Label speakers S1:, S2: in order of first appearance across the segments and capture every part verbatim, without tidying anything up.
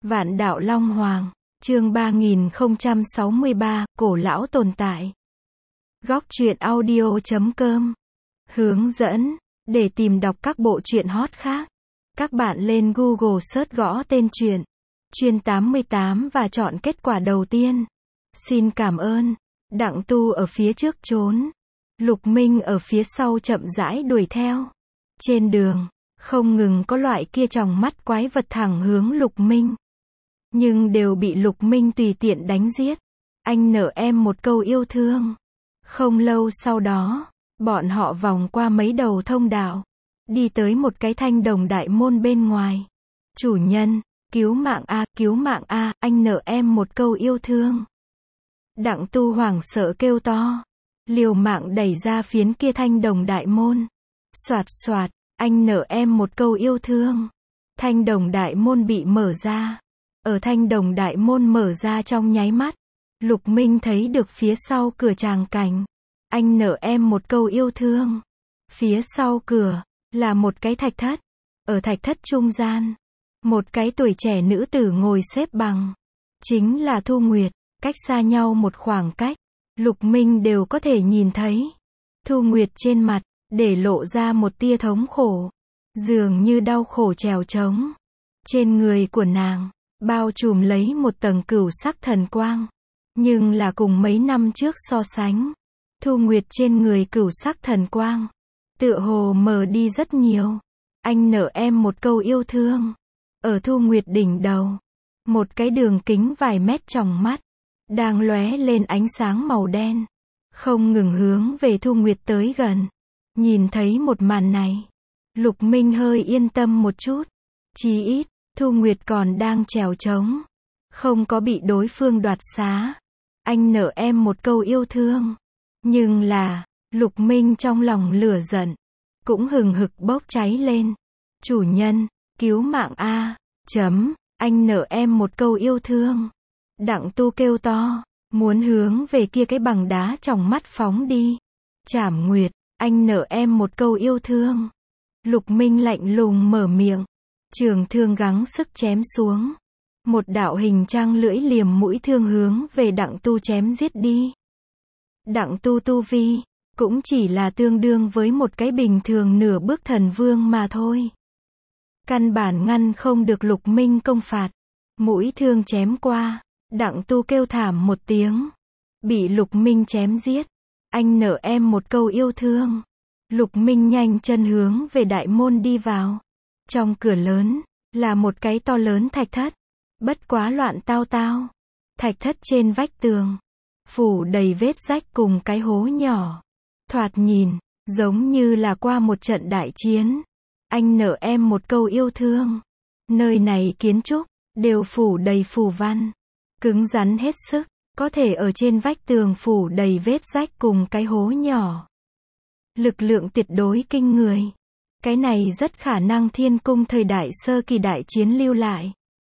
S1: Vạn đạo Long Hoàng, chương ba nghìn không trăm sáu mươi ba, cổ lão tồn tại. Góc truyện audio chấm com. Hướng dẫn, để tìm đọc các bộ truyện hot khác, các bạn lên Google search gõ tên truyện, Chuyên tám mươi tám và chọn kết quả đầu tiên. Xin cảm ơn. Đặng Tu ở phía trước trốn. Lục Minh ở phía sau chậm rãi đuổi theo. Trên đường, không ngừng có loại kia tròng mắt quái vật thẳng hướng Lục Minh. Nhưng đều bị Lục Minh tùy tiện đánh giết. Anh nợ em một câu yêu thương. Không lâu sau đó, bọn họ vòng qua mấy đầu thông đạo, đi tới một cái thanh đồng đại môn bên ngoài. Chủ nhân, cứu mạng a, cứu mạng a, anh nợ em một câu yêu thương. Đặng Tu hoảng sợ kêu to, liều mạng đẩy ra phiến kia thanh đồng đại môn. Soạt soạt, anh nợ em một câu yêu thương. Thanh đồng đại môn bị mở ra. Ở thanh đồng đại môn mở ra trong nháy mắt, Lục Minh thấy được phía sau cửa tràng cảnh. Anh nợ em một câu yêu thương. Phía sau cửa, là một cái thạch thất. Ở thạch thất trung gian, một cái tuổi trẻ nữ tử ngồi xếp bằng. Chính là Thu Nguyệt. Cách xa nhau một khoảng cách, Lục Minh đều có thể nhìn thấy. Thu Nguyệt trên mặt, để lộ ra một tia thống khổ. Dường như đau khổ trèo trống. Trên người của nàng, bao trùm lấy một tầng cửu sắc thần quang. Nhưng là cùng mấy năm trước so sánh, Thu Nguyệt trên người cửu sắc thần quang, tựa hồ mờ đi rất nhiều. Anh nợ em một câu yêu thương. Ở Thu Nguyệt đỉnh đầu, một cái đường kính vài mét tròng mắt, đang lóe lên ánh sáng màu đen, không ngừng hướng về Thu Nguyệt tới gần. Nhìn thấy một màn này, Lục Minh hơi yên tâm một chút. Chí ít, Thu Nguyệt còn đang trèo trống, không có bị đối phương đoạt xá. Anh nợ em một câu yêu thương. Nhưng là, Lục Minh trong lòng lửa giận, cũng hừng hực bốc cháy lên. Chủ nhân, cứu mạng a, chấm, anh nợ em một câu yêu thương. Đặng Tu kêu to, muốn hướng về kia cái bằng đá tròng mắt phóng đi. Trảm Nguyệt, anh nợ em một câu yêu thương. Lục Minh lạnh lùng mở miệng, trường thương gắng sức chém xuống. Một đạo hình trang lưỡi liềm mũi thương hướng về Đặng Tu chém giết đi. Đặng Tu tu vi, cũng chỉ là tương đương với một cái bình thường nửa bước thần vương mà thôi. Căn bản ngăn không được Lục Minh công phạt. Mũi thương chém qua, Đặng Tu kêu thảm một tiếng, bị Lục Minh chém giết. Anh nợ em một câu yêu thương. Lục Minh nhanh chân hướng về đại môn đi vào. Trong cửa lớn, là một cái to lớn thạch thất. Bất quá loạn tao tao. Thạch thất trên vách tường, phủ đầy vết rách cùng cái hố nhỏ. Thoạt nhìn, giống như là qua một trận đại chiến. Anh nợ em một câu yêu thương. Nơi này kiến trúc, đều phủ đầy phù văn. Cứng rắn hết sức, có thể ở trên vách tường phủ đầy vết rách cùng cái hố nhỏ. Lực lượng tuyệt đối kinh người. Cái này rất khả năng Thiên Cung thời đại sơ kỳ đại chiến lưu lại.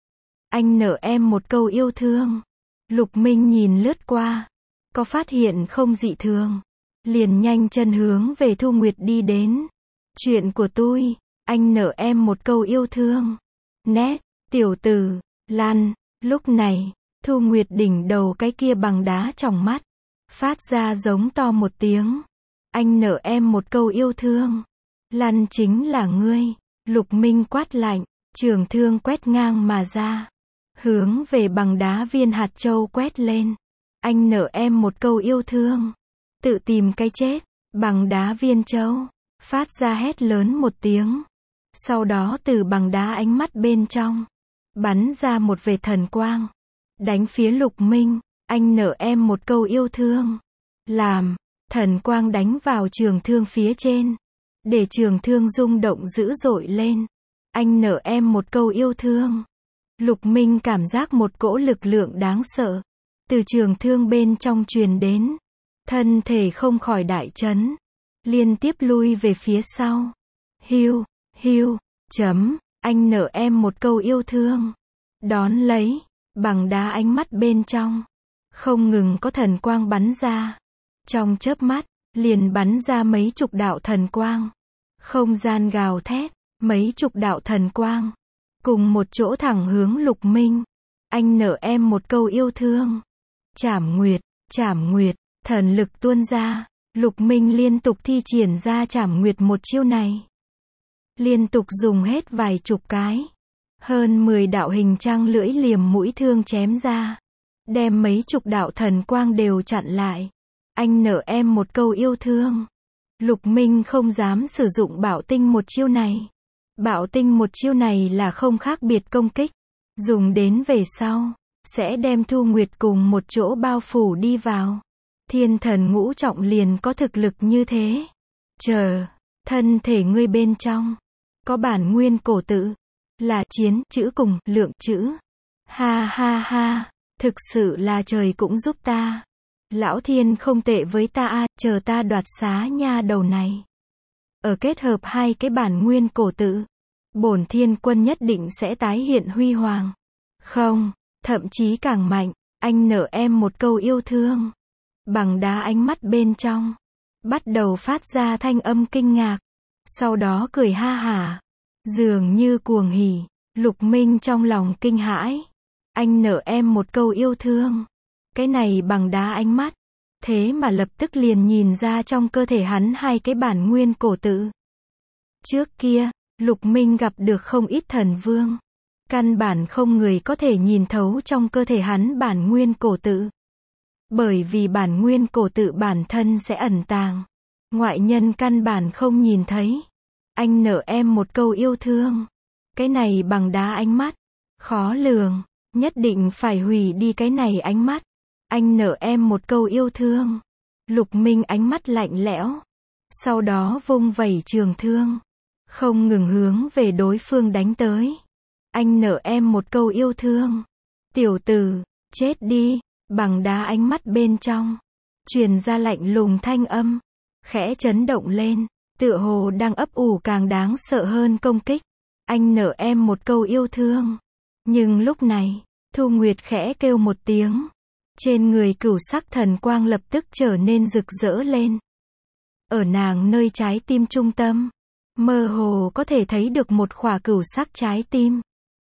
S1: Anh nợ em một câu yêu thương. Lục Minh nhìn lướt qua, có phát hiện không dị thường, liền nhanh chân hướng về Thu Nguyệt đi đến. Chuyện của tôi, anh nợ em một câu yêu thương. Nét, tiểu tử, lăn. Lúc này, Thu Nguyệt đỉnh đầu cái kia bằng đá tròng mắt, phát ra giống to một tiếng. Anh nợ em một câu yêu thương. Lăn chính là ngươi. Lục Minh quát lạnh, trường thương quét ngang mà ra, hướng về bằng đá viên hạt châu quét lên. Anh nợ em một câu yêu thương. Tự tìm cái chết. Bằng đá viên châu, phát ra hét lớn một tiếng. Sau đó từ bằng đá ánh mắt bên trong, bắn ra một vệt thần quang, đánh phía Lục Minh. Anh nợ em một câu yêu thương. Làm, thần quang đánh vào trường thương phía trên, để trường thương rung động dữ dội lên. Anh nợ em một câu yêu thương. Lục Minh cảm giác một cỗ lực lượng đáng sợ từ trường thương bên trong truyền đến, thân thể không khỏi đại chấn, liên tiếp lui về phía sau. Hiu, hiu, chấm, anh nợ em một câu yêu thương. Đón lấy, bằng đá ánh mắt bên trong, không ngừng có thần quang bắn ra. Trong chớp mắt, liền bắn ra mấy chục đạo thần quang. Không gian gào thét, mấy chục đạo thần quang, cùng một chỗ thẳng hướng Lục Minh. Anh nợ em một câu yêu thương. Trảm Nguyệt, Trảm Nguyệt, thần lực tuôn ra. Lục Minh liên tục thi triển ra Trảm Nguyệt một chiêu này. Liên tục dùng hết vài chục cái. Hơn mười đạo hình trăng lưỡi liềm mũi thương chém ra. Đem mấy chục đạo thần quang đều chặn lại. Anh nợ em một câu yêu thương. Lục Minh không dám sử dụng Bảo Tinh một chiêu này. Bảo Tinh một chiêu này là không khác biệt công kích. Dùng đến về sau, sẽ đem Thu Nguyệt cùng một chỗ bao phủ đi vào. Thiên thần ngũ trọng liền có thực lực như thế. Chờ, thân thể ngươi bên trong, có bản nguyên cổ tự, là chiến chữ cùng lượng chữ. Ha ha ha, thực sự là trời cũng giúp ta. Lão Thiên không tệ với ta a, chờ ta đoạt xá nha đầu này. Ở kết hợp hai cái bản nguyên cổ tự, bổn thiên quân nhất định sẽ tái hiện huy hoàng. Không, thậm chí càng mạnh, anh nợ em một câu yêu thương. Bằng đá ánh mắt bên trong, bắt đầu phát ra thanh âm kinh ngạc. Sau đó cười ha hả, dường như cuồng hỉ. Lục Minh trong lòng kinh hãi. Anh nợ em một câu yêu thương. Cái này bằng đá ánh mắt. Thế mà lập tức liền nhìn ra trong cơ thể hắn hai cái bản nguyên cổ tự. Trước kia, Lục Minh gặp được không ít thần vương. Căn bản không người có thể nhìn thấu trong cơ thể hắn bản nguyên cổ tự. Bởi vì bản nguyên cổ tự bản thân sẽ ẩn tàng. Ngoại nhân căn bản không nhìn thấy. Anh nợ em một câu yêu thương. Cái này bằng đá ánh mắt. Khó lường. Nhất định phải hủy đi cái này ánh mắt. Anh nợ em một câu yêu thương. Lục Minh ánh mắt lạnh lẽo. Sau đó vung vẩy trường thương. Không ngừng hướng về đối phương đánh tới. Anh nợ em một câu yêu thương. Tiểu tử, chết đi. Bằng đá ánh mắt bên trong. Truyền ra lạnh lùng thanh âm. Khẽ chấn động lên. Tựa hồ đang ấp ủ càng đáng sợ hơn công kích. Anh nợ em một câu yêu thương. Nhưng lúc này, Thu Nguyệt khẽ kêu một tiếng. Trên người cửu sắc thần quang lập tức trở nên rực rỡ lên. Ở nàng nơi trái tim trung tâm, mơ hồ có thể thấy được một khỏa cửu sắc trái tim.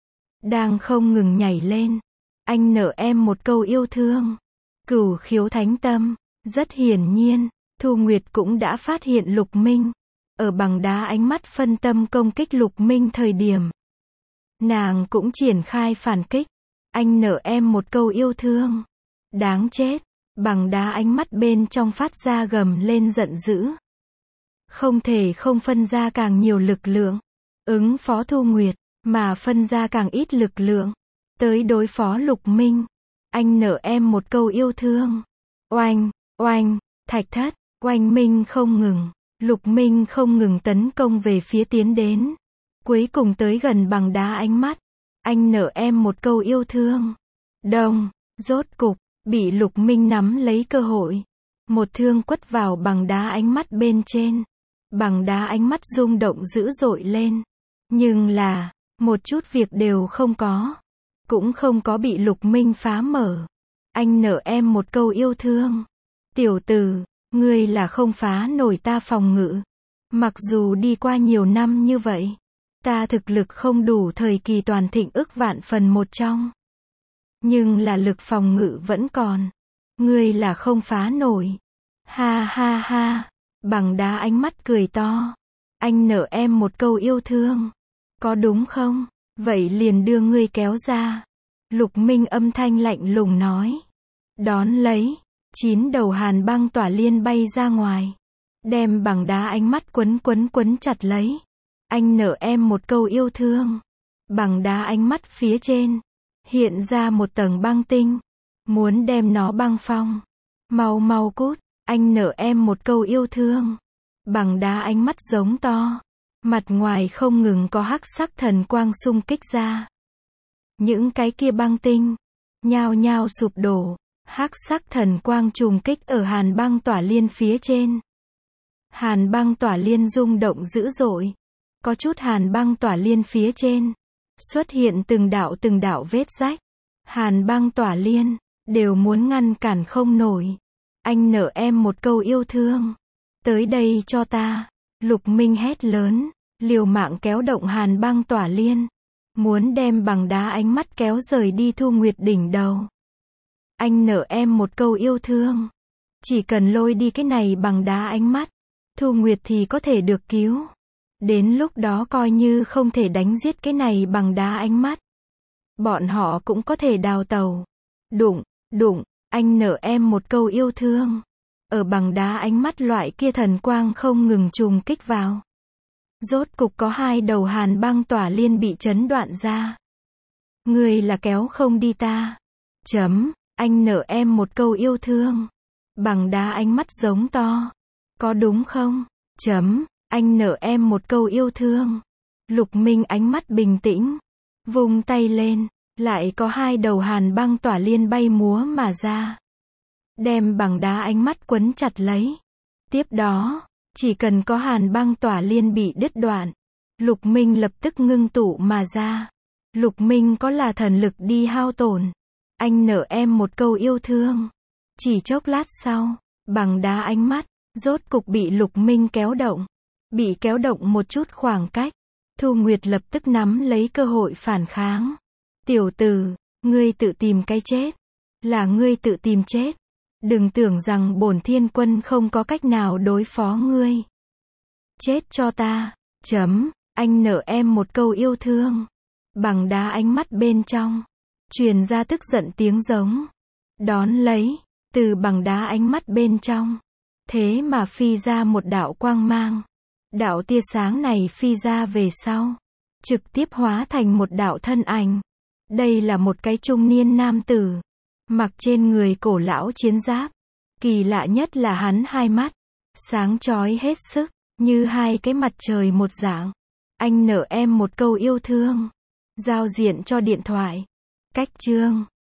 S1: Đang không ngừng nhảy lên. Anh nợ em một câu yêu thương. Cửu khiếu thánh tâm. Rất hiển nhiên, Thu Nguyệt cũng đã phát hiện Lục Minh. Ở bằng đá ánh mắt phân tâm công kích Lục Minh thời điểm. Nàng cũng triển khai phản kích. Anh nợ em một câu yêu thương. Đáng chết. Bằng đá ánh mắt bên trong phát ra gầm lên giận dữ. Không thể không phân ra càng nhiều lực lượng. Ứng phó Thu Nguyệt. Mà phân ra càng ít lực lượng. Tới đối phó Lục Minh. Anh nợ em một câu yêu thương. Oanh, oanh, thạch thất, oanh minh không ngừng. Lục Minh không ngừng tấn công về phía tiến đến. Cuối cùng tới gần bằng đá ánh mắt. Anh nợ em một câu yêu thương. Đông, rốt cục, bị Lục Minh nắm lấy cơ hội. Một thương quất vào bằng đá ánh mắt bên trên. Bằng đá ánh mắt rung động dữ dội lên. Nhưng là, một chút việc đều không có. Cũng không có bị Lục Minh phá mở. Anh nợ em một câu yêu thương. Tiểu tử, ngươi là không phá nổi ta phòng ngự. Mặc dù đi qua nhiều năm như vậy, ta thực lực không đủ thời kỳ toàn thịnh ức vạn phần một trong. Nhưng là lực phòng ngự vẫn còn. Ngươi là không phá nổi. Ha ha ha. Bằng đá ánh mắt cười to. Anh nợ em một câu yêu thương. Có đúng không? Vậy liền đưa ngươi kéo ra. Lục Minh âm thanh lạnh lùng nói. Đón lấy. Chín đầu hàn băng tỏa liên bay ra ngoài. Đem bằng đá ánh mắt quấn quấn quấn chặt lấy. Anh nợ em một câu yêu thương. Bằng đá ánh mắt phía trên. Hiện ra một tầng băng tinh. Muốn đem nó băng phong. Mau mau cút. Anh nợ em một câu yêu thương. Bằng đá ánh mắt giống to. Mặt ngoài không ngừng có hắc sắc thần quang xung kích ra. Những cái kia băng tinh. Nhao nhao sụp đổ. Hắc sắc thần quang trùng kích ở hàn băng tỏa liên phía trên. Hàn băng tỏa liên rung động dữ dội. Có chút hàn băng tỏa liên phía trên. Xuất hiện từng đạo từng đạo vết rách. Hàn băng tỏa liên. Đều muốn ngăn cản không nổi. Anh nợ em một câu yêu thương. Tới đây cho ta. Lục Minh hét lớn. Liều mạng kéo động hàn băng tỏa liên. muốn đem bằng đá ánh mắt kéo rời đi Thu Nguyệt đỉnh đầu. Anh nợ em một câu yêu thương. Chỉ cần lôi đi cái này bằng đá ánh mắt, Thu Nguyệt thì có thể được cứu. Đến lúc đó coi như không thể đánh giết cái này bằng đá ánh mắt, bọn họ cũng có thể đào tẩu. Đụng, đụng, anh nợ em một câu yêu thương. Ở bằng đá ánh mắt loại kia thần quang không ngừng trùng kích vào. Rốt cục có hai đầu hàn băng tỏa liên bị chấn đoạn ra. Người là kéo không đi ta. Chấm, anh nợ em một câu yêu thương. Bằng đá ánh mắt giống to. Có đúng không? Chấm, anh nợ em một câu yêu thương. Lục Minh ánh mắt bình tĩnh. Vung tay lên, lại có hai đầu hàn băng tỏa liên bay múa mà ra. Đem bằng đá ánh mắt quấn chặt lấy. Tiếp đó, chỉ cần có hàn băng tỏa liên bị đứt đoạn, Lục Minh lập tức ngưng tụ mà ra. Lục Minh có là thần lực đi hao tổn. Anh nợ em một câu yêu thương. Chỉ chốc lát sau, bằng đá ánh mắt, rốt cục bị Lục Minh kéo động. Bị kéo động một chút khoảng cách. Thu Nguyệt lập tức nắm lấy cơ hội phản kháng. Tiểu tử, ngươi tự tìm cái chết. Là ngươi tự tìm chết. Đừng tưởng rằng bổn thiên quân không có cách nào đối phó ngươi. Chết cho ta. Chấm, anh nợ em một câu yêu thương. Bằng đá ánh mắt bên trong, truyền ra tức giận tiếng giống. Đón lấy, từ bằng đá ánh mắt bên trong, thế mà phi ra một đạo quang mang. Đạo tia sáng này phi ra về sau, trực tiếp hóa thành một đạo thân ảnh. Đây là một cái trung niên nam tử, mặc trên người cổ lão chiến giáp. Kỳ lạ nhất là hắn hai mắt, sáng chói hết sức, như hai cái mặt trời một dạng. Anh nợ em một câu yêu thương. Giao diện cho điện thoại. Cách chương